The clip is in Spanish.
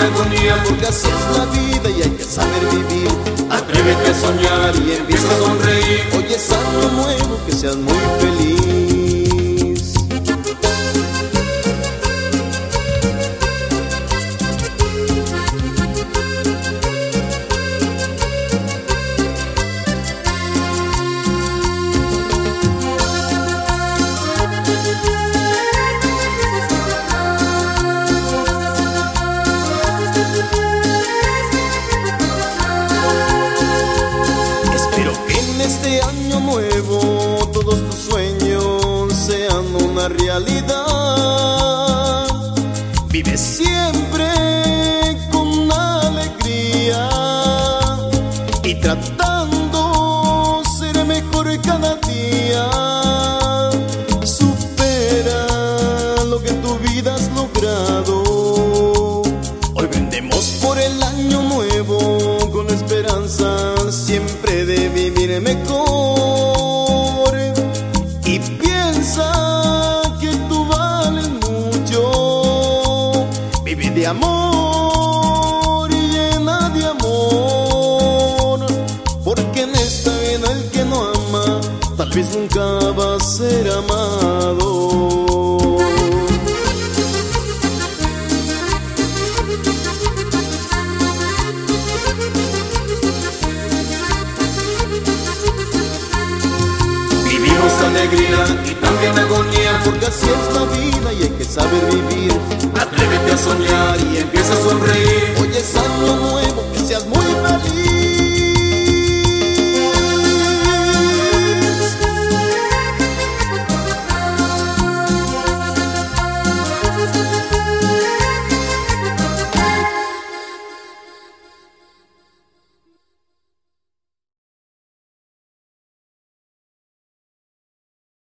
armonía, porque así es la vida y hay que saber vivir. atrévete a soñar y empieza a sonreír. Hoy es año nuevo, que seas muy feliz. Este año nuevo todos tus sueños sean una realidad. Vive siempre con alegría y trata